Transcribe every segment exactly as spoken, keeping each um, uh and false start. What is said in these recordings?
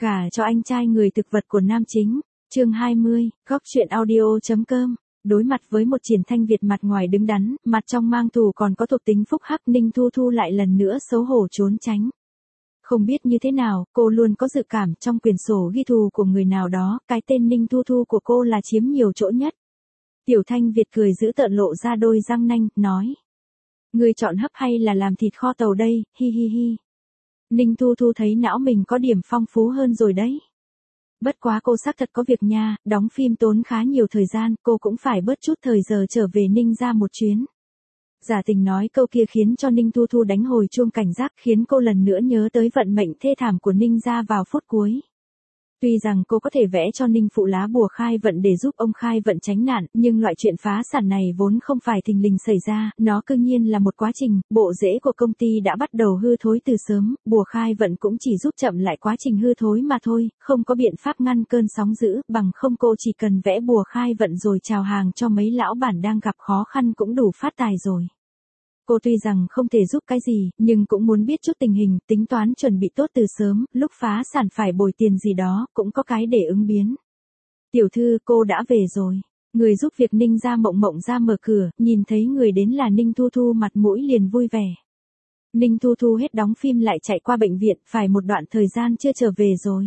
Gả cho anh trai người thực vật của nam chính. Chương hai mươi, góc truyện audio.com. Đối mặt với một Triển Thanh Việt mặt ngoài đứng đắn, mặt trong mang thù còn có thuộc tính phúc hắc, Ninh Thu Thu lại lần nữa xấu hổ trốn tránh. Không biết như thế nào, cô luôn có dự cảm trong quyển sổ ghi thù của người nào đó, cái tên Ninh Thu Thu của cô là chiếm nhiều chỗ nhất. Tiểu Thanh Việt cười giữ tợn lộ ra đôi răng nanh, nói. Người chọn hấp hay là làm thịt kho tàu đây, hi hi hi. Ninh Thu Thu thấy não mình có điểm phong phú hơn rồi đấy. Bất quá cô xác thật có việc nha, đóng phim tốn khá nhiều thời gian, cô cũng phải bớt chút thời giờ trở về Ninh ra một chuyến. Giả tình nói câu kia khiến cho Ninh Thu Thu đánh hồi chuông cảnh giác, khiến cô lần nữa nhớ tới vận mệnh thê thảm của Ninh ra vào phút cuối. Tuy rằng cô có thể vẽ cho Ninh phụ lá bùa khai vận để giúp ông khai vận tránh nạn, nhưng loại chuyện phá sản này vốn không phải thình lình xảy ra, nó cương nhiên là một quá trình, bộ rễ của công ty đã bắt đầu hư thối từ sớm, bùa khai vận cũng chỉ giúp chậm lại quá trình hư thối mà thôi, không có biện pháp ngăn cơn sóng dữ, bằng không cô chỉ cần vẽ bùa khai vận rồi chào hàng cho mấy lão bản đang gặp khó khăn cũng đủ phát tài rồi. Cô tuy rằng không thể giúp cái gì, nhưng cũng muốn biết chút tình hình, tính toán chuẩn bị tốt từ sớm, lúc phá sản phải bồi tiền gì đó, cũng có cái để ứng biến. Tiểu thư, cô đã về rồi. Người giúp việc Ninh ra mộng mộng ra mở cửa, nhìn thấy người đến là Ninh Thu Thu mặt mũi liền vui vẻ. Ninh Thu Thu hết đóng phim lại chạy qua bệnh viện, phải một đoạn thời gian chưa trở về rồi.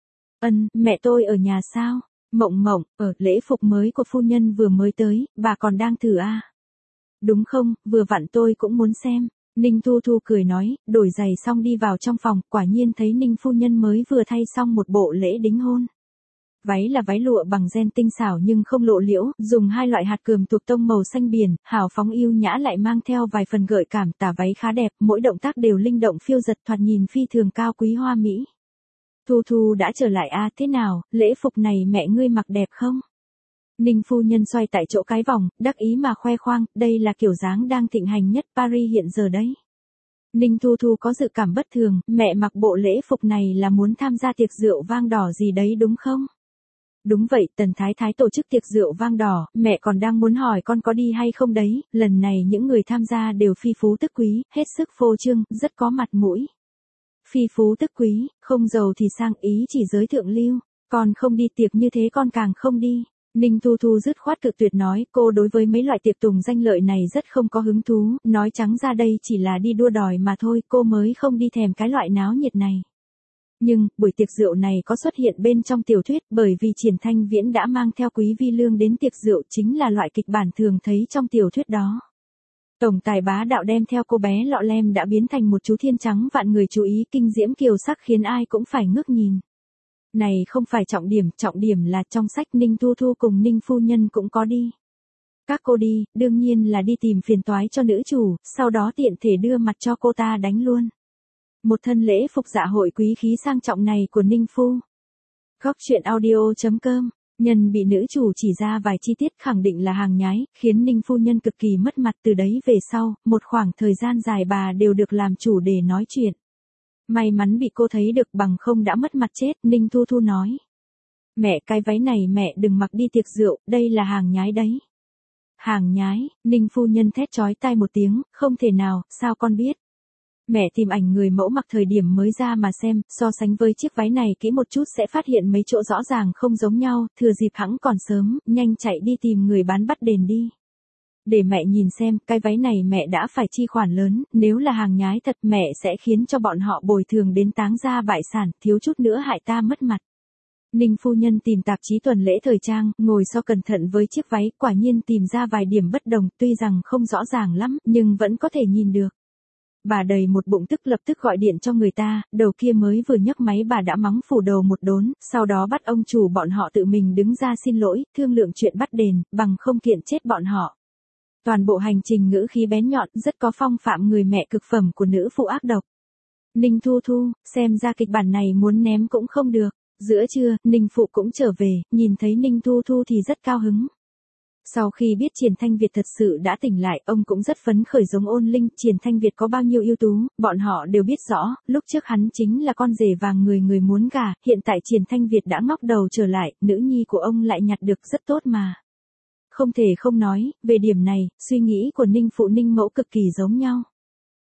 Ân, mẹ tôi ở nhà sao? Mộng mộng, ở, lễ phục mới của phu nhân vừa mới tới, bà còn đang thử à? Đúng không, vừa vặn tôi cũng muốn xem. Ninh Thu Thu cười nói, đổi giày xong đi vào trong phòng, quả nhiên thấy Ninh phu nhân mới vừa thay xong một bộ lễ đính hôn. Váy là váy lụa bằng ren tinh xảo nhưng không lộ liễu, dùng hai loại hạt cườm thuộc tông màu xanh biển, hào phóng yêu nhã lại mang theo vài phần gợi cảm, tả váy khá đẹp, mỗi động tác đều linh động phiêu giật, thoạt nhìn phi thường cao quý hoa mỹ. Thu Thu đã trở lại à, thế nào, lễ phục này mẹ ngươi mặc đẹp không? Ninh phu nhân xoay tại chỗ cái vòng, đắc ý mà khoe khoang, đây là kiểu dáng đang thịnh hành nhất Paris hiện giờ đấy. Ninh Thu Thu có dự cảm bất thường, mẹ mặc bộ lễ phục này là muốn tham gia tiệc rượu vang đỏ gì đấy đúng không? Đúng vậy, Tần Thái Thái tổ chức tiệc rượu vang đỏ, mẹ còn đang muốn hỏi con có đi hay không đấy, lần này những người tham gia đều phi phú tức quý, hết sức phô trương, rất có mặt mũi. Phi phú tức quý, không giàu thì sang, ý chỉ giới thượng lưu, con không đi tiệc như thế con càng không đi. Ninh Thu Thu dứt khoát cự tuyệt nói, cô đối với mấy loại tiệc tùng danh lợi này rất không có hứng thú, nói trắng ra đây chỉ là đi đua đòi mà thôi, cô mới không đi thèm cái loại náo nhiệt này. Nhưng, buổi tiệc rượu này có xuất hiện bên trong tiểu thuyết, bởi vì Triển Thanh Viễn đã mang theo Quý Vi Lương đến tiệc rượu, chính là loại kịch bản thường thấy trong tiểu thuyết đó. Tổng tài bá đạo đem theo cô bé lọ lem đã biến thành một chú thiên trắng vạn người chú ý, kinh diễm kiều sắc khiến ai cũng phải ngước nhìn. Này không phải trọng điểm, trọng điểm là trong sách Ninh Thu Thu cùng Ninh phu nhân cũng có đi. Các cô đi, đương nhiên là đi tìm phiền toái cho nữ chủ, sau đó tiện thể đưa mặt cho cô ta đánh luôn. Một thân lễ phục dạ hội quý khí sang trọng này của Ninh phu. Góc truyện audio.com, nhân bị nữ chủ chỉ ra vài chi tiết khẳng định là hàng nhái, khiến Ninh phu nhân cực kỳ mất mặt, từ đấy về sau, một khoảng thời gian dài bà đều được làm chủ để nói chuyện. May mắn bị cô thấy được, bằng không đã mất mặt chết, Ninh Thu Thu nói. Mẹ, cái váy này mẹ đừng mặc đi tiệc rượu, đây là hàng nhái đấy. Hàng nhái, Ninh phu nhân thét chói tai một tiếng, không thể nào, sao con biết? Mẹ tìm ảnh người mẫu mặc thời điểm mới ra mà xem, so sánh với chiếc váy này kỹ một chút sẽ phát hiện mấy chỗ rõ ràng không giống nhau, thừa dịp hẵng còn sớm, nhanh chạy đi tìm người bán bắt đền đi. Để mẹ nhìn xem, cái váy này mẹ đã phải chi khoản lớn, nếu là hàng nhái thật mẹ sẽ khiến cho bọn họ bồi thường đến táng gia bại sản, thiếu chút nữa hại ta mất mặt. Ninh phu nhân tìm tạp chí tuần lễ thời trang, ngồi so cẩn thận với chiếc váy, quả nhiên tìm ra vài điểm bất đồng, tuy rằng không rõ ràng lắm, nhưng vẫn có thể nhìn được. Bà đầy một bụng tức lập tức gọi điện cho người ta, đầu kia mới vừa nhấc máy bà đã mắng phủ đầu một đốn, sau đó bắt ông chủ bọn họ tự mình đứng ra xin lỗi, thương lượng chuyện bắt đền, bằng không kiện chết bọn họ. Toàn bộ hành trình ngữ khí bén nhọn, rất có phong phạm người mẹ cực phẩm của nữ phụ ác độc. Ninh Thu Thu, xem ra kịch bản này muốn ném cũng không được. Giữa trưa, Ninh phụ cũng trở về, nhìn thấy Ninh Thu Thu thì rất cao hứng. Sau khi biết Triển Thanh Việt thật sự đã tỉnh lại, ông cũng rất phấn khởi giống ôn linh, Triển Thanh Việt có bao nhiêu ưu tú, bọn họ đều biết rõ, lúc trước hắn chính là con rể vàng người người muốn gả, hiện tại Triển Thanh Việt đã ngóc đầu trở lại, nữ nhi của ông lại nhặt được rất tốt mà. Không thể không nói, về điểm này, suy nghĩ của Ninh phụ Ninh mẫu cực kỳ giống nhau.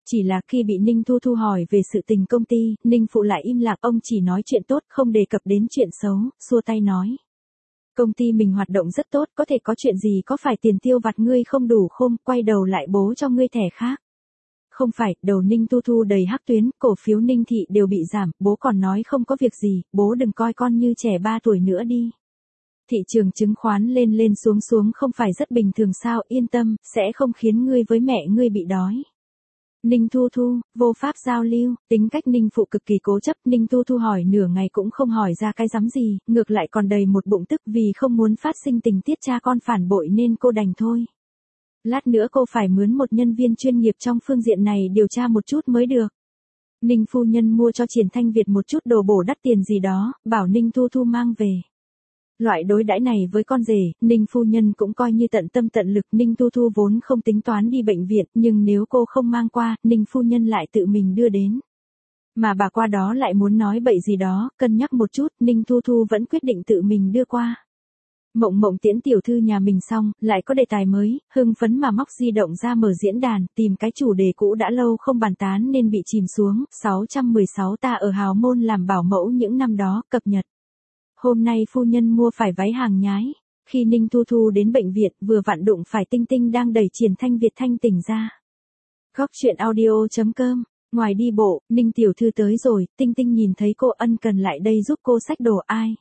Chỉ là khi bị Ninh Thu Thu hỏi về sự tình công ty, Ninh Phụ lại im lặng, ông chỉ nói chuyện tốt, không đề cập đến chuyện xấu, xua tay nói. Công ty mình hoạt động rất tốt, có thể có chuyện gì, có phải tiền tiêu vặt ngươi không đủ không, quay đầu lại bố cho ngươi thẻ khác. Không phải, đầu Ninh Thu Thu đầy hắc tuyến, cổ phiếu Ninh Thị đều bị giảm, bố còn nói không có việc gì, bố đừng coi con như trẻ ba tuổi nữa đi. Thị trường chứng khoán lên lên xuống xuống không phải rất bình thường sao, yên tâm, sẽ không khiến ngươi với mẹ ngươi bị đói. Ninh Thu Thu, vô pháp giao lưu, tính cách Ninh Phụ cực kỳ cố chấp, Ninh Thu Thu hỏi nửa ngày cũng không hỏi ra cái rắm gì, ngược lại còn đầy một bụng tức vì không muốn phát sinh tình tiết cha con phản bội nên cô đành thôi. Lát nữa cô phải mướn một nhân viên chuyên nghiệp trong phương diện này điều tra một chút mới được. Ninh phu nhân mua cho Triển Thanh Việt một chút đồ bổ đắt tiền gì đó, bảo Ninh Thu Thu mang về. Loại đối đãi này với con rể, Ninh phu nhân cũng coi như tận tâm tận lực. Ninh Thu Thu vốn không tính toán đi bệnh viện, nhưng nếu cô không mang qua, Ninh phu nhân lại tự mình đưa đến. Mà bà qua đó lại muốn nói bậy gì đó, cân nhắc một chút, Ninh Thu Thu vẫn quyết định tự mình đưa qua. Mộng Mộng tiễn tiểu thư nhà mình xong, lại có đề tài mới, hưng phấn mà móc di động ra mở diễn đàn, tìm cái chủ đề cũ đã lâu không bàn tán nên bị chìm xuống. sáu trăm mười sáu ta ở Hào Môn làm bảo mẫu những năm đó, cập nhật. Hôm nay phu nhân mua phải váy hàng nhái. Khi Ninh Thu Thu đến bệnh viện, vừa vặn đụng phải Tinh Tinh đang đẩy Triển Thanh Việt thanh tỉnh ra. Góc truyện audio chấm com. Ngoài đi bộ, Ninh tiểu thư tới rồi, Tinh Tinh nhìn thấy cô ân cần lại đây giúp cô xách đồ. Ai?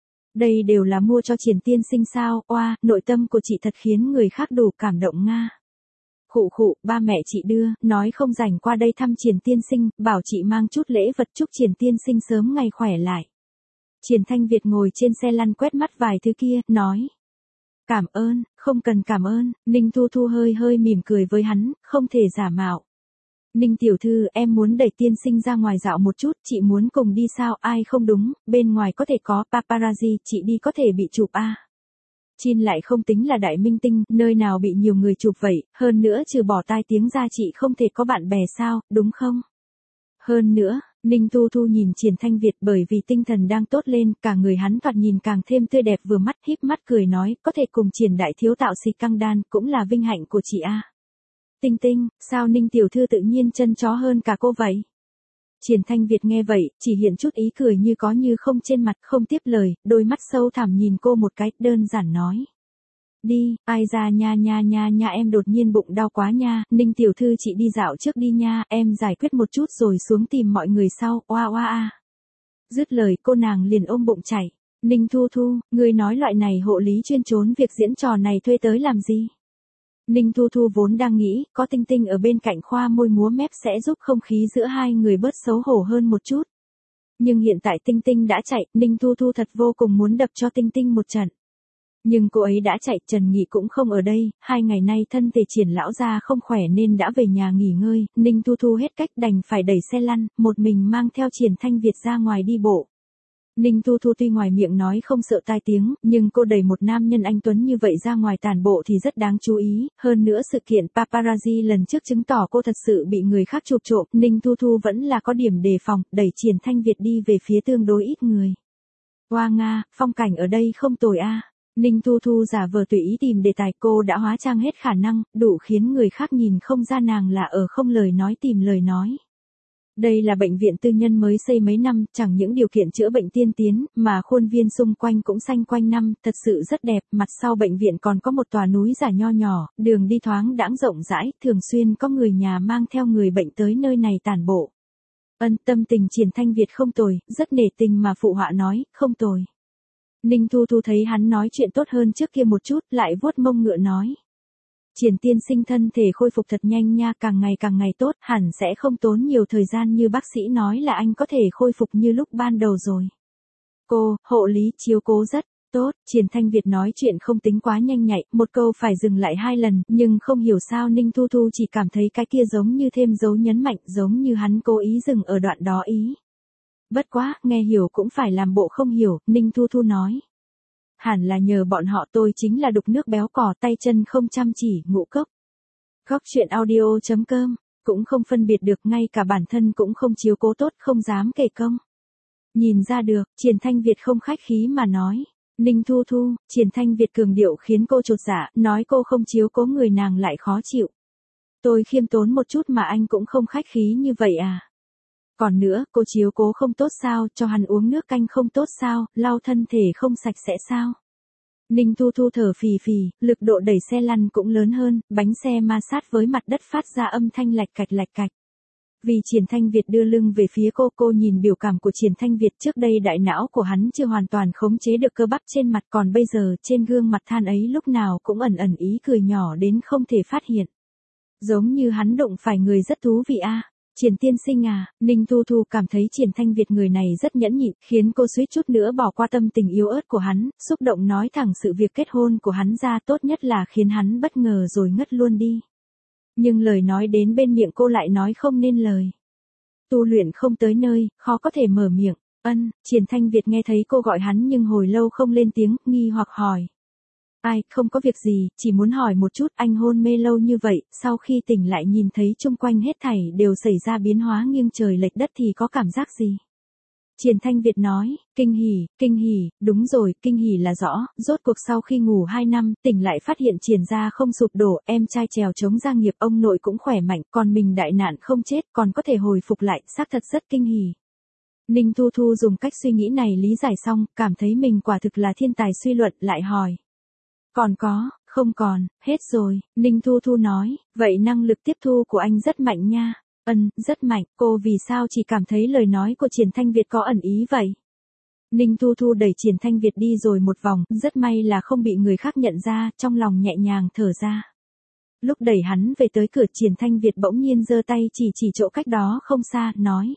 Đây đều là mua cho Triển tiên sinh sao, oa, nội tâm của chị thật khiến người khác đủ cảm động nga. Khụ khụ, ba mẹ chị đưa, nói không rảnh qua đây thăm Triển tiên sinh, bảo chị mang chút lễ vật chúc Triển tiên sinh sớm ngày khỏe lại. Triển Thanh Việt ngồi trên xe lăn quét mắt vài thứ kia, nói. Cảm ơn, không cần cảm ơn, Ninh Thu Thu hơi hơi mỉm cười với hắn, không thể giả mạo. Ninh tiểu thư, em muốn đẩy tiên sinh ra ngoài dạo một chút, chị muốn cùng đi sao, ai không đúng, bên ngoài có thể có paparazzi, chị đi có thể bị chụp à. Chin lại không tính là đại minh tinh, nơi nào bị nhiều người chụp vậy, hơn nữa trừ bỏ tai tiếng ra chị không thể có bạn bè sao, đúng không? Hơn nữa, Ninh Thu Thu nhìn Triển Thanh Việt bởi vì tinh thần đang tốt lên, cả người hắn thoạt nhìn càng thêm tươi đẹp vừa mắt, híp mắt cười nói, có thể cùng Triển đại thiếu tạo xì căng đan, cũng là vinh hạnh của chị a. À. Tinh Tinh, sao Ninh tiểu thư tự nhiên chân chó hơn cả cô vậy? Triển Thanh Việt nghe vậy, chỉ hiện chút ý cười như có như không trên mặt, không tiếp lời, đôi mắt sâu thẳm nhìn cô một cái, đơn giản nói. Đi, ai ra nha nha nha nha em đột nhiên bụng đau quá nha, Ninh tiểu thư chị đi dạo trước đi nha, em giải quyết một chút rồi xuống tìm mọi người sau, oa oa a. Dứt lời cô nàng liền ôm bụng chạy. Ninh Thu Thu, người nói loại này hộ lý chuyên trốn việc diễn trò này thuê tới làm gì? Ninh Thu Thu vốn đang nghĩ, có Tinh Tinh ở bên cạnh khoa môi múa mép sẽ giúp không khí giữa hai người bớt xấu hổ hơn một chút. Nhưng hiện tại Tinh Tinh đã chạy, Ninh Thu Thu thật vô cùng muốn đập cho Tinh Tinh một trận. Nhưng cô ấy đã chạy, Trần Nghị cũng không ở đây, hai ngày nay thân thể Triển lão gia không khỏe nên đã về nhà nghỉ ngơi, Ninh Thu Thu hết cách đành phải đẩy xe lăn, một mình mang theo Triển Thanh Việt ra ngoài đi bộ. Ninh Thu Thu tuy ngoài miệng nói không sợ tai tiếng, nhưng cô đẩy một nam nhân anh tuấn như vậy ra ngoài tản bộ thì rất đáng chú ý, hơn nữa sự kiện paparazzi lần trước chứng tỏ cô thật sự bị người khác chụp trộm, Ninh Thu Thu vẫn là có điểm đề phòng, đẩy Triển Thanh Việt đi về phía tương đối ít người. Hoa Nga, phong cảnh ở đây không tồi a. À. Ninh Thu Thu giả vờ tùy ý tìm đề tài, cô đã hóa trang hết khả năng, đủ khiến người khác nhìn không ra nàng là ở không lời nói tìm lời nói. Đây là bệnh viện tư nhân mới xây mấy năm, chẳng những điều kiện chữa bệnh tiên tiến, mà khuôn viên xung quanh cũng xanh quanh năm, thật sự rất đẹp, mặt sau bệnh viện còn có một tòa núi giả nho nhỏ, đường đi thoáng đãng rộng rãi, thường xuyên có người nhà mang theo người bệnh tới nơi này tản bộ. Ân, tâm tình Triển Thanh Việt không tồi, rất nể tình mà phụ họa nói, không tồi. Ninh Thu Thu thấy hắn nói chuyện tốt hơn trước kia một chút, lại vuốt mông ngựa nói. Triển tiên sinh thân thể khôi phục thật nhanh nha, càng ngày càng ngày tốt, hẳn sẽ không tốn nhiều thời gian như bác sĩ nói là anh có thể khôi phục như lúc ban đầu rồi. Cô, hộ lý, chiếu cố rất tốt, Triển Thanh Việt nói chuyện không tính quá nhanh nhạy, một câu phải dừng lại hai lần, nhưng không hiểu sao Ninh Thu Thu chỉ cảm thấy cái kia giống như thêm dấu nhấn mạnh, giống như hắn cố ý dừng ở đoạn đó ý. Bất quá, nghe hiểu cũng phải làm bộ không hiểu, Ninh Thu Thu nói. Hẳn là nhờ bọn họ, tôi chính là đục nước béo cò, tay chân không chăm chỉ, ngũ cốc. Góc truyện audio chấm com, cũng không phân biệt được, ngay cả bản thân cũng không chiếu cố tốt, không dám kể công. Nhìn ra được, Triển Thanh Việt không khách khí mà nói. Ninh Thu Thu, Triển Thanh Việt cường điệu khiến cô chột dạ, nói cô không chiếu cố người nàng lại khó chịu. Tôi khiêm tốn một chút mà anh cũng không khách khí như vậy à? Còn nữa, cô chiếu cố không tốt sao, cho hắn uống nước canh không tốt sao, lau thân thể không sạch sẽ sao? Ninh Thu Thu thở phì phì, lực độ đẩy xe lăn cũng lớn hơn, bánh xe ma sát với mặt đất phát ra âm thanh lạch cạch lạch cạch. Vì Triển Thanh Việt đưa lưng về phía cô, cô nhìn biểu cảm của Triển Thanh Việt, trước đây đại não của hắn chưa hoàn toàn khống chế được cơ bắp trên mặt, còn bây giờ trên gương mặt than ấy lúc nào cũng ẩn ẩn ý cười nhỏ đến không thể phát hiện. Giống như hắn đụng phải người rất thú vị a. À. Triển tiên sinh à, Ninh Thu Thu cảm thấy Triển Thanh Việt người này rất nhẫn nhịn, khiến cô suýt chút nữa bỏ qua tâm tình yếu ớt của hắn, xúc động nói thẳng sự việc kết hôn của hắn ra, tốt nhất là khiến hắn bất ngờ rồi ngất luôn đi. Nhưng lời nói đến bên miệng cô lại nói không nên lời. Tu luyện không tới nơi, khó có thể mở miệng. Ân, Triển Thanh Việt nghe thấy cô gọi hắn nhưng hồi lâu không lên tiếng, nghi hoặc hỏi. Ai, không có việc gì, chỉ muốn hỏi một chút, anh hôn mê lâu như vậy, sau khi tỉnh lại nhìn thấy chung quanh hết thảy đều xảy ra biến hóa nghiêng trời lệch đất thì có cảm giác gì? Triển Thanh Việt nói, kinh hỉ, kinh hỉ, đúng rồi, kinh hỉ là rõ, rốt cuộc sau khi ngủ hai năm, tỉnh lại phát hiện Triển gia không sụp đổ, em trai trèo chống gia nghiệp, ông nội cũng khỏe mạnh, còn mình đại nạn không chết, còn có thể hồi phục lại, xác thật rất kinh hỉ. Ninh Thu Thu dùng cách suy nghĩ này lý giải xong, cảm thấy mình quả thực là thiên tài suy luận, lại hỏi. Còn có, không còn, hết rồi, Ninh Thu Thu nói, vậy năng lực tiếp thu của anh rất mạnh nha. Ân, rất mạnh, cô vì sao chỉ cảm thấy lời nói của Triển Thanh Việt có ẩn ý vậy? Ninh Thu Thu đẩy Triển Thanh Việt đi rồi một vòng, rất may là không bị người khác nhận ra, trong lòng nhẹ nhàng thở ra. Lúc đẩy hắn về tới cửa, Triển Thanh Việt bỗng nhiên giơ tay chỉ chỉ chỗ cách đó không xa, nói.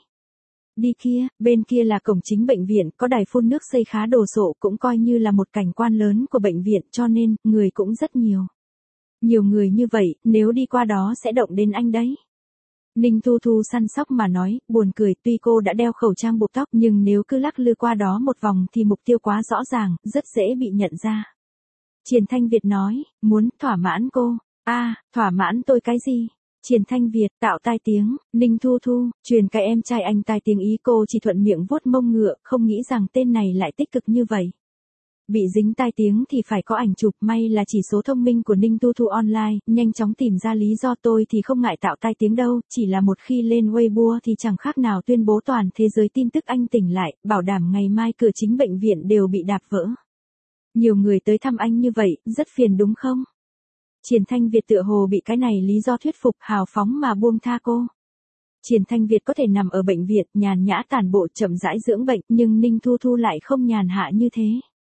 Đi kia, bên kia là cổng chính bệnh viện, có đài phun nước xây khá đồ sộ, cũng coi như là một cảnh quan lớn của bệnh viện, cho nên, người cũng rất nhiều. Nhiều người như vậy, nếu đi qua đó sẽ động đến anh đấy. Ninh Thu Thu săn sóc mà nói, buồn cười, tuy cô đã đeo khẩu trang buộc tóc nhưng nếu cứ lắc lư qua đó một vòng thì mục tiêu quá rõ ràng, rất dễ bị nhận ra. Triển Thanh Việt nói, muốn thỏa mãn cô. A, à, thỏa mãn tôi cái gì? Triển Thanh Việt tạo tai tiếng, Ninh Thu Thu, truyền cái em trai anh tai tiếng ý, cô chỉ thuận miệng vuốt mông ngựa, không nghĩ rằng tên này lại tích cực như vậy. Bị dính tai tiếng thì phải có ảnh chụp, may là chỉ số thông minh của Ninh Thu Thu online, nhanh chóng tìm ra lý do. Tôi thì không ngại tạo tai tiếng đâu, chỉ là một khi lên Weibo thì chẳng khác nào tuyên bố toàn thế giới tin tức anh tỉnh lại, bảo đảm ngày mai cửa chính bệnh viện đều bị đạp vỡ. Nhiều người tới thăm anh như vậy, rất phiền đúng không? Triển Thanh Việt tựa hồ bị cái này lý do thuyết phục, hào phóng mà buông tha cô. Triển Thanh Việt có thể nằm ở bệnh viện, nhàn nhã tản bộ chậm rãi dưỡng bệnh, nhưng Ninh Thu Thu lại không nhàn hạ như thế.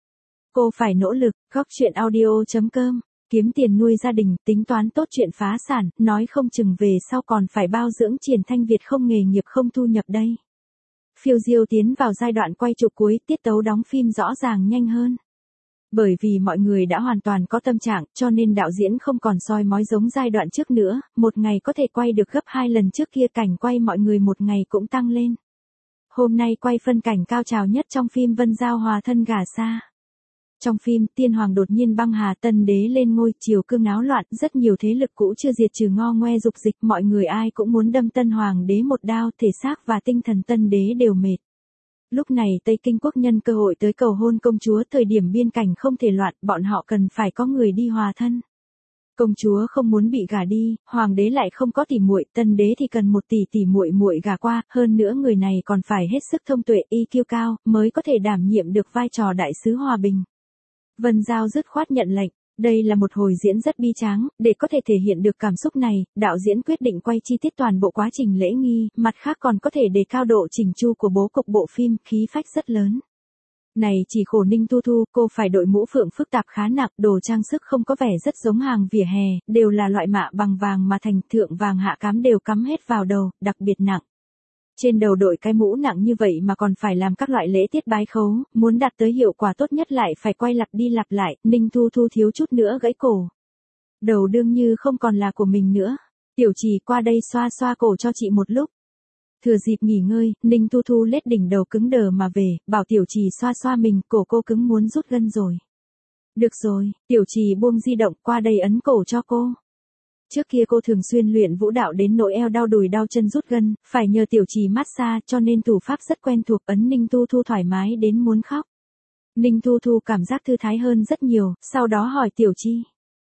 Cô phải nỗ lực, góc chuyện audio chấm com, kiếm tiền nuôi gia đình, tính toán tốt chuyện phá sản, nói không chừng về sau còn phải bao dưỡng. Triển Thanh Việt không nghề nghiệp không thu nhập đây. Phiêu Diêu tiến vào giai đoạn quay chụp cuối, tiết tấu đóng phim rõ ràng nhanh hơn. Bởi vì mọi người đã hoàn toàn có tâm trạng, cho nên đạo diễn không còn soi mói giống giai đoạn trước nữa, một ngày có thể quay được gấp hai lần trước kia, cảnh quay mọi người một ngày cũng tăng lên. Hôm nay quay phân cảnh cao trào nhất trong phim Vân Giao hòa thân gả xa. Trong phim, tiên hoàng đột nhiên băng hà, tân đế lên ngôi, triều cương náo loạn, rất nhiều thế lực cũ chưa diệt trừ ngo ngoe dục dịch, mọi người ai cũng muốn đâm tân hoàng đế một đao, thể xác và tinh thần tân đế đều mệt. Lúc này Tây Kinh quốc nhân cơ hội tới cầu hôn công chúa, thời điểm biên cảnh không thể loạn, bọn họ cần phải có người đi hòa thân. Công chúa không muốn bị gả đi, hoàng đế lại không có tỉ muội, tân đế thì cần một tỷ tỷ muội muội gả qua, hơn nữa người này còn phải hết sức thông tuệ, i kiu cao, mới có thể đảm nhiệm được vai trò đại sứ hòa bình. Vân Giao dứt khoát nhận lệnh. Đây là một hồi diễn rất bi tráng, để có thể thể hiện được cảm xúc này, đạo diễn quyết định quay chi tiết toàn bộ quá trình lễ nghi, mặt khác còn có thể đề cao độ chỉnh chu của bố cục bộ phim, khí phách rất lớn. Này chỉ khổ Ninh Thu Thu, cô phải đội mũ phượng phức tạp khá nặng, đồ trang sức không có vẻ rất giống hàng vỉa hè, đều là loại mạ bằng vàng mà thành, thượng vàng hạ cám đều cắm hết vào đầu, đặc biệt nặng. Trên đầu đội cái mũ nặng như vậy mà còn phải làm các loại lễ tiết bái khấu, muốn đạt tới hiệu quả tốt nhất lại phải quay lặp đi lặp lại, Ninh Thu Thu thiếu chút nữa gãy cổ. Đầu đương như không còn là của mình nữa. Tiểu Trì qua đây xoa xoa cổ cho chị một lúc. Thừa dịp nghỉ ngơi, Ninh Thu Thu lết đỉnh đầu cứng đờ mà về, bảo Tiểu Trì xoa xoa mình, cổ cô cứng muốn rút gân rồi. Được rồi, Tiểu Trì buông di động, qua đây ấn cổ cho cô. Trước kia cô thường xuyên luyện vũ đạo đến nỗi eo đau đùi đau chân rút gân, phải nhờ Tiểu Trì massage, cho nên thủ pháp rất quen thuộc, ấn Ninh Thu Thu thoải mái đến muốn khóc. Ninh Thu Thu cảm giác thư thái hơn rất nhiều, sau đó hỏi Tiểu Trì.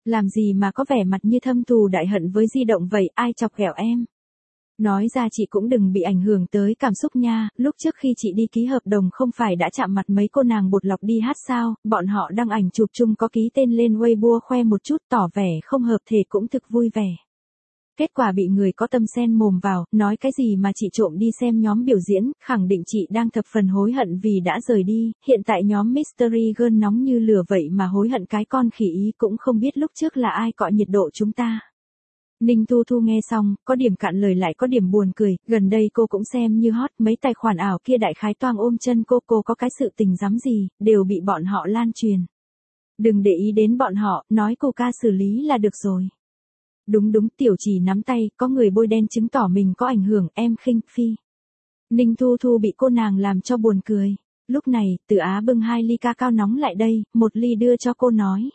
Làm gì mà có vẻ mặt như thâm thù đại hận với di động vậy, ai chọc ghẹo em? Nói ra chị cũng đừng bị ảnh hưởng tới cảm xúc nha, lúc trước khi chị đi ký hợp đồng không phải đã chạm mặt mấy cô nàng bột lọc đi hát sao, bọn họ đăng ảnh chụp chung có ký tên lên Weibo khoe một chút tỏ vẻ không hợp thể cũng thực vui vẻ. Kết quả bị người có tâm sen mồm vào, nói cái gì mà chị trộm đi xem nhóm biểu diễn, khẳng định chị đang thập phần hối hận vì đã rời đi, hiện tại nhóm Mystery Girl nóng như lửa vậy mà hối hận cái con khỉ ý cũng không biết lúc trước là ai cọ nhiệt độ chúng ta. Ninh Thu Thu nghe xong, có điểm cạn lời lại có điểm buồn cười, gần đây cô cũng xem như hot, mấy tài khoản ảo kia đại khái toang ôm chân cô, cô có cái sự tình dám gì, đều bị bọn họ lan truyền. Đừng để ý đến bọn họ, nói cô ca xử lý là được rồi. Đúng đúng, tiểu chỉ nắm tay, có người bôi đen chứng tỏ mình có ảnh hưởng, em khinh, phi. Ninh Thu Thu bị cô nàng làm cho buồn cười. Lúc này, Từ Á bưng hai ly ca cao nóng lại đây, một ly đưa cho cô nói.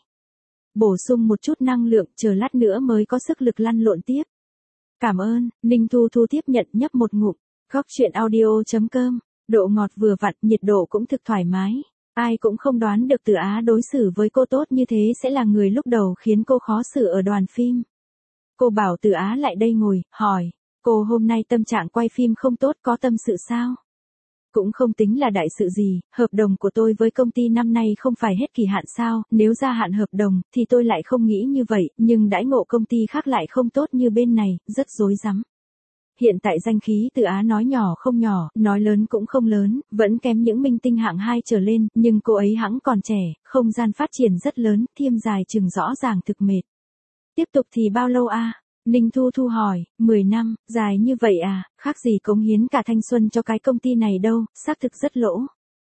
Bổ sung một chút năng lượng, chờ lát nữa mới có sức lực lăn lộn tiếp. Cảm ơn, Ninh Thu Thu tiếp nhận nhấp một ngụm. Góc chuyện audio chấm com, độ ngọt vừa vặn, nhiệt độ cũng thực thoải mái. Ai cũng không đoán được Từ Á đối xử với cô tốt như thế sẽ là người lúc đầu khiến cô khó xử ở đoàn phim. Cô bảo Từ Á lại đây ngồi, hỏi, cô hôm nay tâm trạng quay phim không tốt, có tâm sự sao? Cũng không tính là đại sự gì, hợp đồng của tôi với công ty năm nay không phải hết kỳ hạn sao, nếu gia hạn hợp đồng, thì tôi lại không nghĩ như vậy, nhưng đãi ngộ công ty khác lại không tốt như bên này, rất rối rắm. Hiện tại danh khí Từ Á nói nhỏ không nhỏ, nói lớn cũng không lớn, vẫn kém những minh tinh hạng hai trở lên, nhưng cô ấy hẵng còn trẻ, không gian phát triển rất lớn, thêm dài chừng rõ ràng thực mệt. Tiếp tục thì bao lâu a? Ninh Thu Thu hỏi, mười năm, dài như vậy à, khác gì cống hiến cả thanh xuân cho cái công ty này đâu, xác thực rất lỗ.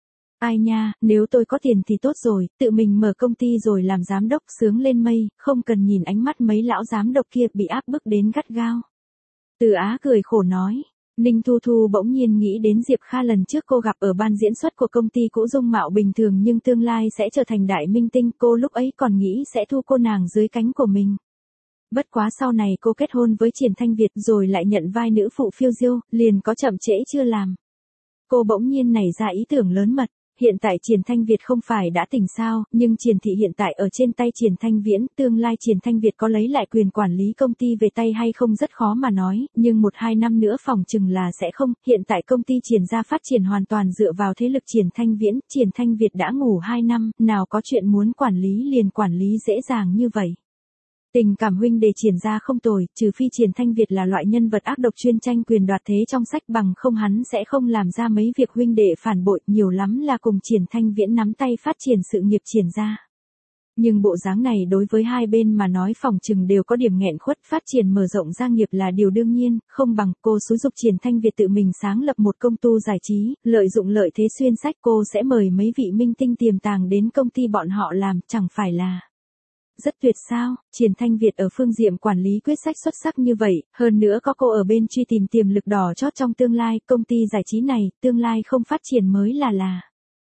Ai nha, nếu tôi có tiền thì tốt rồi, tự mình mở công ty rồi làm giám đốc sướng lên mây, không cần nhìn ánh mắt mấy lão giám đốc kia bị áp bức đến gắt gao. Từ Á cười khổ nói. Ninh Thu Thu bỗng nhiên nghĩ đến Diệp Kha lần trước cô gặp ở ban diễn xuất của công ty cũ, dung mạo bình thường nhưng tương lai sẽ trở thành đại minh tinh, cô lúc ấy còn nghĩ sẽ thu cô nàng dưới cánh của mình. Bất quá sau này cô kết hôn với Triển Thanh Việt rồi lại nhận vai nữ phụ phiêu diêu, liền có chậm trễ chưa làm. Cô bỗng nhiên nảy ra ý tưởng lớn mật, hiện tại Triển Thanh Việt không phải đã tỉnh sao, nhưng Triển Thị hiện tại ở trên tay Triển Thanh Viễn, tương lai Triển Thanh Việt có lấy lại quyền quản lý công ty về tay hay không rất khó mà nói, nhưng một hai năm nữa phòng chừng là sẽ không, hiện tại công ty Triển gia phát triển hoàn toàn dựa vào thế lực Triển Thanh Viễn, Triển Thanh Việt đã ngủ hai năm, nào có chuyện muốn quản lý liền quản lý dễ dàng như vậy. Tình cảm huynh đệ Triển gia không tồi, trừ phi Triển Thanh Việt là loại nhân vật ác độc chuyên tranh quyền đoạt thế trong sách, bằng không hắn sẽ không làm ra mấy việc huynh đệ phản bội, nhiều lắm là cùng Triển Thanh Viễn nắm tay phát triển sự nghiệp Triển gia. Nhưng bộ dáng này đối với hai bên mà nói phòng chừng đều có điểm nghẹn khuất, phát triển mở rộng gia nghiệp là điều đương nhiên, không bằng cô xúi dục Triển Thanh Việt tự mình sáng lập một công ty giải trí, lợi dụng lợi thế xuyên sách, cô sẽ mời mấy vị minh tinh tiềm tàng đến công ty bọn họ làm, chẳng phải là rất tuyệt sao? Triển Thanh Việt ở phương diện quản lý quyết sách xuất sắc như vậy, hơn nữa có cô ở bên truy tìm tiềm lực đỏ chót trong tương lai, công ty giải trí này, tương lai không phát triển mới là là.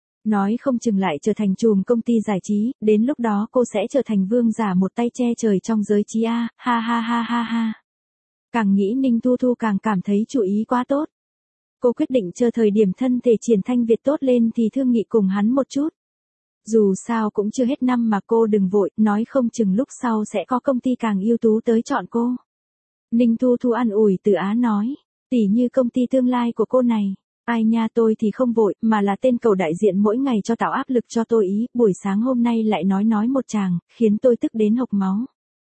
Nói không chừng lại trở thành chùm công ty giải trí, đến lúc đó cô sẽ trở thành vương giả một tay che trời trong giới trí a, ha ha ha ha ha. Càng nghĩ Ninh Thu Thu càng cảm thấy chủ ý quá tốt. Cô quyết định chờ thời điểm thân thể Triển Thanh Việt tốt lên thì thương nghị cùng hắn một chút. Dù sao cũng chưa hết năm mà cô đừng vội, nói không chừng lúc sau sẽ có công ty càng ưu tú tới chọn cô. Ninh Thu Thu an ủi Từ Á nói, tỉ như công ty tương lai của cô này. Ai nha, tôi thì không vội, mà là tên cầu đại diện mỗi ngày cho tạo áp lực cho tôi ý, buổi sáng hôm nay lại nói nói một tràng, khiến tôi tức đến hộc máu.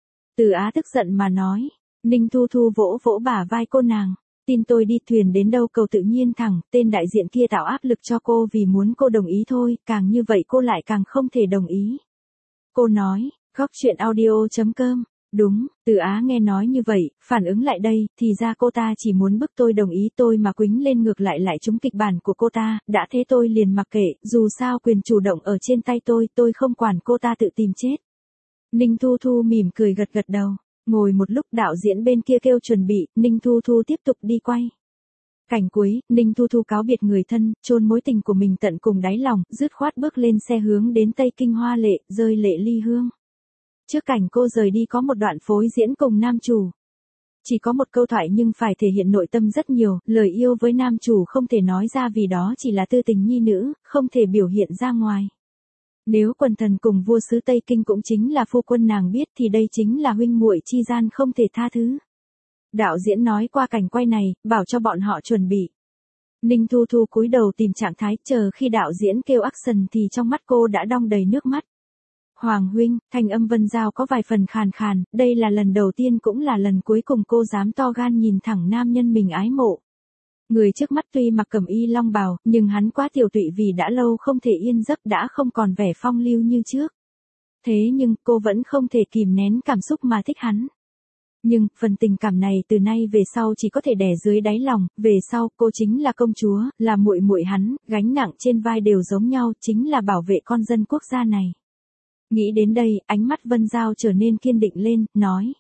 Từ Á tức giận mà nói, Ninh Thu Thu vỗ vỗ bả vai cô nàng, tin tôi đi, thuyền đến đâu cầu tự nhiên thẳng, tên đại diện kia tạo áp lực cho cô vì muốn cô đồng ý thôi, càng như vậy cô lại càng không thể đồng ý. Cô nói, góc chuyện audio chấm com. Đúng, Từ Á nghe nói như vậy, phản ứng lại đây, thì ra cô ta chỉ muốn bức tôi đồng ý, tôi mà quýnh lên ngược lại lại trúng kịch bản của cô ta, đã thế tôi liền mặc kệ, dù sao quyền chủ động ở trên tay tôi, tôi không quản, cô ta tự tìm chết. Ninh Thu Thu mỉm cười gật gật đầu, ngồi một lúc đạo diễn bên kia kêu chuẩn bị, Ninh Thu Thu tiếp tục đi quay. Cảnh cuối, Ninh Thu Thu cáo biệt người thân, chôn mối tình của mình tận cùng đáy lòng, dứt khoát bước lên xe hướng đến Tây Kinh Hoa Lệ, rơi lệ ly hương. Trước cảnh cô rời đi có một đoạn phối diễn cùng nam chủ. Chỉ có một câu thoại nhưng phải thể hiện nội tâm rất nhiều, lời yêu với nam chủ không thể nói ra vì đó chỉ là tư tình nhi nữ, không thể biểu hiện ra ngoài. Nếu quần thần cùng vua xứ Tây Kinh cũng chính là phu quân nàng biết thì đây chính là huynh muội chi gian không thể tha thứ. Đạo diễn nói qua cảnh quay này, bảo cho bọn họ chuẩn bị. Ninh Thu Thu cúi đầu tìm trạng thái, chờ khi đạo diễn kêu action thì trong mắt cô đã đong đầy nước mắt. Hoàng huynh, thanh âm Vân Giao có vài phần khàn khàn, đây là lần đầu tiên cũng là lần cuối cùng cô dám to gan nhìn thẳng nam nhân mình ái mộ. Người trước mắt tuy mặc cẩm y long bào, nhưng hắn quá tiểu tụy vì đã lâu không thể yên giấc, đã không còn vẻ phong lưu như trước. Thế nhưng cô vẫn không thể kìm nén cảm xúc mà thích hắn. Nhưng, phần tình cảm này từ nay về sau chỉ có thể đè dưới đáy lòng, về sau cô chính là công chúa, là muội muội hắn, gánh nặng trên vai đều giống nhau, chính là bảo vệ con dân quốc gia này. Nghĩ đến đây, ánh mắt Vân Giao trở nên kiên định lên, nói.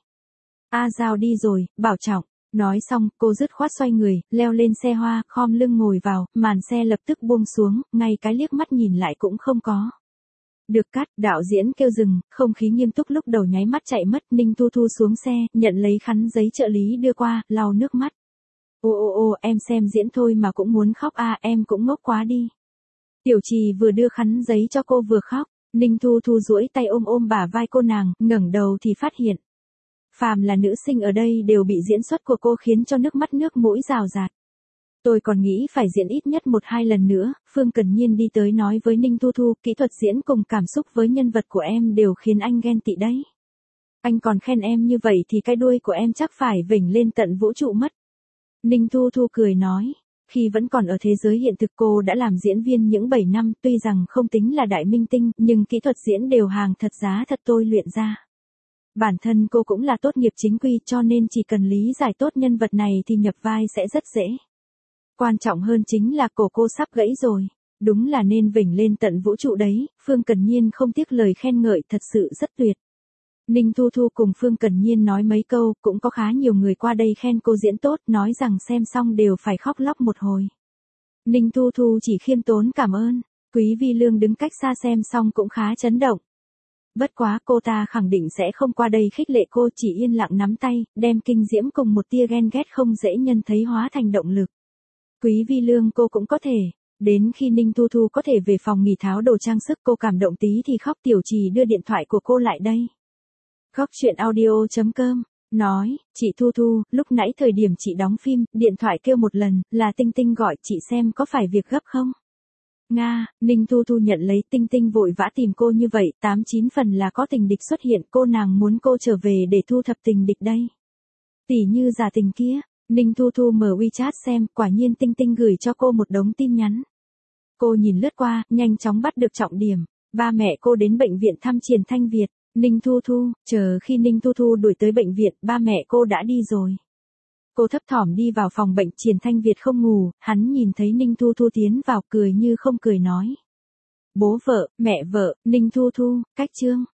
A Giao đi rồi, bảo trọng. Nói xong, cô dứt khoát xoay người, leo lên xe hoa, khom lưng ngồi vào, màn xe lập tức buông xuống, ngay cái liếc mắt nhìn lại cũng không có. Được cắt, đạo diễn kêu dừng, không khí nghiêm túc lúc đầu nháy mắt chạy mất. Ninh Thu Thu xuống xe, nhận lấy khăn giấy trợ lý đưa qua, lau nước mắt. Ô ô ô, em xem diễn thôi mà cũng muốn khóc à, em cũng ngốc quá đi. Tiểu Trì vừa đưa khăn giấy cho cô vừa khóc. Ninh Thu Thu duỗi tay ôm ôm bả vai cô nàng, ngẩng đầu thì phát hiện. Phàm là nữ sinh ở đây đều bị diễn xuất của cô khiến cho nước mắt nước mũi rào rạt. Tôi còn nghĩ phải diễn ít nhất một hai lần nữa. Phương Cần Nhiên đi tới nói với Ninh Thu Thu, kỹ thuật diễn cùng cảm xúc với nhân vật của em đều khiến anh ghen tị đấy. Anh còn khen em như vậy thì cái đuôi của em chắc phải vểnh lên tận vũ trụ mất. Ninh Thu Thu cười nói, khi vẫn còn ở thế giới hiện thực cô đã làm diễn viên những bảy năm, tuy rằng không tính là đại minh tinh, nhưng kỹ thuật diễn đều hàng thật giá thật tôi luyện ra. Bản thân cô cũng là tốt nghiệp chính quy cho nên chỉ cần lý giải tốt nhân vật này thì nhập vai sẽ rất dễ. Quan trọng hơn chính là cổ cô sắp gãy rồi. Đúng là nên vểnh lên tận vũ trụ đấy, Phương Cần Nhiên không tiếc lời khen ngợi, thật sự rất tuyệt. Ninh Thu Thu cùng Phương Cần Nhiên nói mấy câu, cũng có khá nhiều người qua đây khen cô diễn tốt, nói rằng xem xong đều phải khóc lóc một hồi. Ninh Thu Thu chỉ khiêm tốn cảm ơn, Quý Vi Lương đứng cách xa xem xong cũng khá chấn động. Bất quá cô ta khẳng định sẽ không qua đây khích lệ cô, chỉ yên lặng nắm tay, đem kinh diễm cùng một tia ghen ghét không dễ nhân thấy hóa thành động lực. Quý Vi Lương cô cũng có thể. Đến khi Ninh Thu Thu có thể về phòng nghỉ tháo đồ trang sức cô cảm động tí thì khóc. Tiểu Trì đưa điện thoại của cô lại đây. Góc chuyện audio chấm com nói, chị Thu Thu, lúc nãy thời điểm chị đóng phim, điện thoại kêu một lần, là Tinh Tinh gọi, chị xem có phải việc gấp không? Nga, Ninh Thu Thu nhận lấy. Tinh Tinh vội vã tìm cô như vậy, tám chín phần là có tình địch xuất hiện, cô nàng muốn cô trở về để thu thập tình địch đây. Tỉ như giả tình kia. Ninh Thu Thu mở WeChat xem, quả nhiên Tinh Tinh gửi cho cô một đống tin nhắn. Cô nhìn lướt qua, nhanh chóng bắt được trọng điểm. Ba mẹ cô đến bệnh viện thăm Triển Thanh Việt. Ninh Thu Thu, chờ khi Ninh Thu Thu đuổi tới bệnh viện, ba mẹ cô đã đi rồi. Cô thấp thỏm đi vào phòng bệnh, Triển Thanh Việt không ngủ, hắn nhìn thấy Ninh Thu Thu tiến vào cười như không cười nói. Bố vợ, mẹ vợ, Ninh Thu Thu, cách chương.